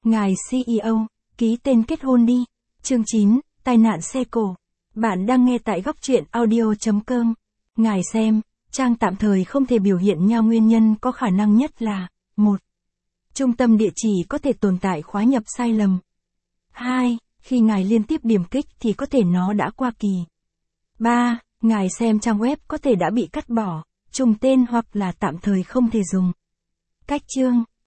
Ngài CEO, ký tên kết hôn đi. Chương 9, tai nạn xe cổ. Bạn đang nghe tại góc truyện audio.com. Ngài xem, trang tạm thời không thể biểu hiện nhau nguyên nhân có khả năng nhất là 1. Trung tâm địa chỉ có thể tồn tại khóa nhập sai lầm. 2. Khi ngài liên tiếp điểm kích thì có thể nó đã qua kỳ. 3. Ngài xem trang web có thể đã bị cắt bỏ, trùng tên hoặc là tạm thời không thể dùng. Cách chương